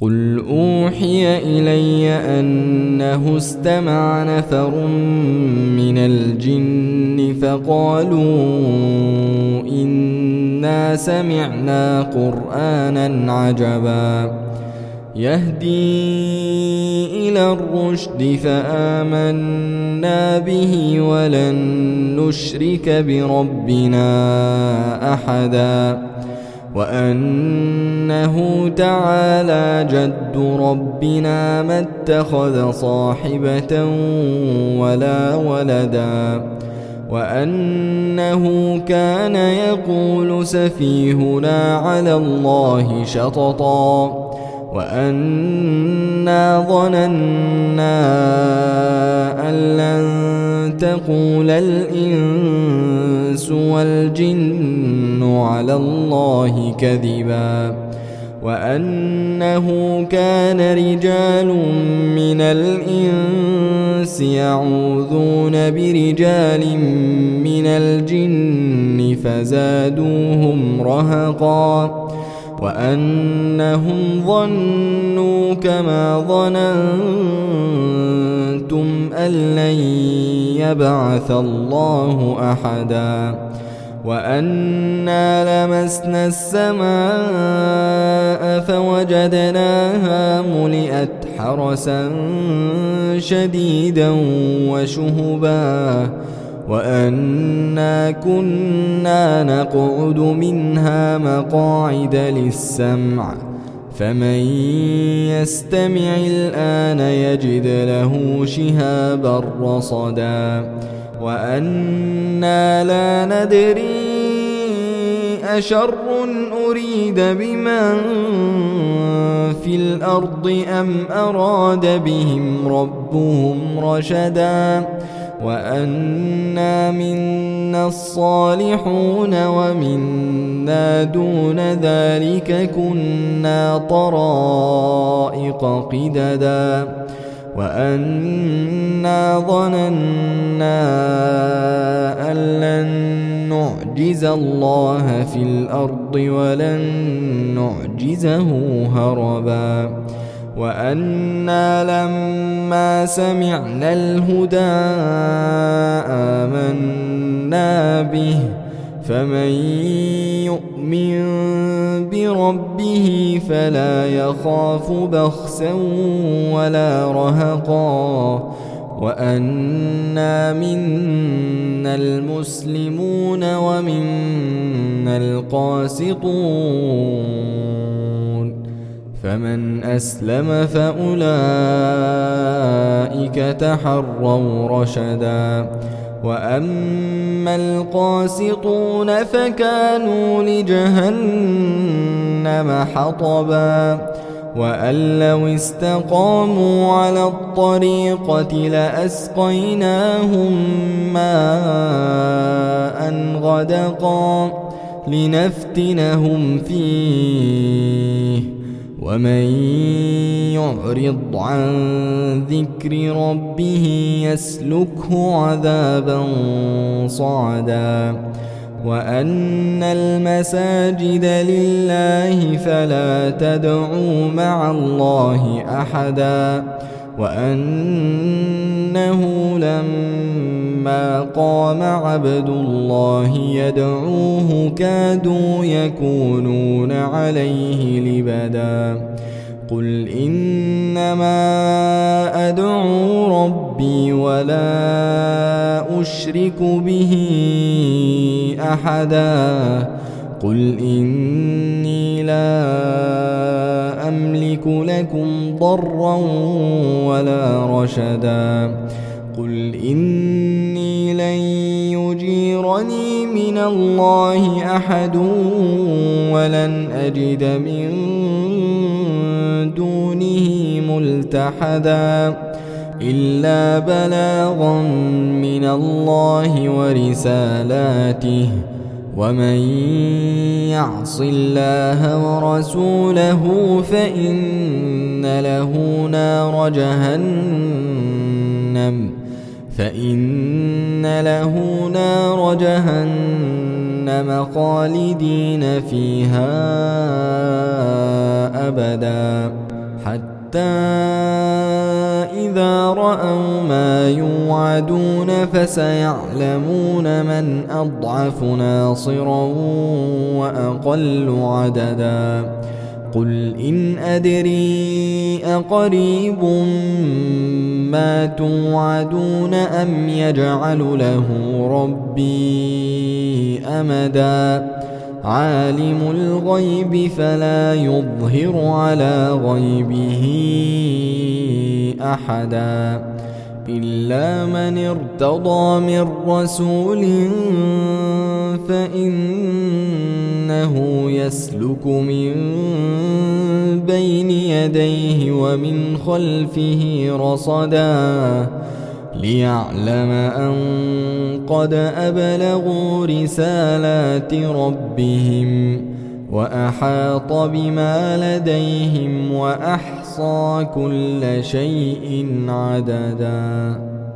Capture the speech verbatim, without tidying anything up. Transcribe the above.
قل أوحي إلي أنه استمع نفر من الجن فقالوا إنا سمعنا قرآنا عجبا يهدي إلى الرشد فآمنا به ولن نشرك بربنا أحدا وأنه تعالى جد ربنا ما اتخذ صاحبة ولا ولدا وأنه كان يقول سفيهنا على الله شططا وأنا ظننا أن لن تقول الإنس والجن على الله كذبا وأنه كان رجال من الإنس يعوذون برجال من الجن فزادوهم رهقا وأنهم ظنوا كما ظننتم أن لن يبعث الله أحدا وأنا لمسنا السماء فوجدناها ملئت حرسا شديدا وشهبا وأنا كنا نقعد منها مقاعد للسمع فمن يستمع الآن يجد له شهابا رصدا وأنا لا ندري أشر أريد بمن في الأرض أم أراد بهم ربهم رشدا وأنا منا الصالحون ومنا دون ذلك كنا طرائق قددا وأنا ظننا أن لن نعجز الله في الأرض ولن نعجزه هربا وأنا لما سمعنا الهدى آمنا به فمن يؤمن بربه فلا يخاف بخسا ولا رهقا وأنا منا المسلمون ومنا القاسطون فمن أسلم فأولئك تحروا رشدا وأما القاسطون فكانوا لجهنم حطبا وأن لو استقاموا على الطريقة لأسقيناهم ماء غدقا لنفتنهم فيه ومن يعرض عن ذكر ربه يسلكه عذابا صعدا وأن المساجد لله فلا تدعوا مع الله أحدا وأنه لما قام عبد الله يدعوه كادوا يكونون عليه لبدا قل إنما أدعو ربي ولا أشرك به أحدا قل إني لا أملك لكم ضرا ولا رشدا قل إني لن يجيرني من الله أحد ولن أجد من دونه ملتحدا إلا بلاغا من الله ورسالاته ومن يعص الله ورسوله فإن له نار جهنم فإن له نار جهنم جهنم خالدين فيها أبدا حتى إذا رأوا ما يوعدون فسيعلمون من أضعف ناصرا وأقل عددا قل إن أدري أقريب ما توعدون أم يجعل له ربي أمدا عالم الغيب فلا يظهر على غيبه أحدا إلا من ارتضى من رسول فإنه يسلك من بين يديه ومن خلفه رصدا ليعلم أن قد أبلغوا رسالات ربهم وأحاط بما لديهم وأحصى كل شيء عددا.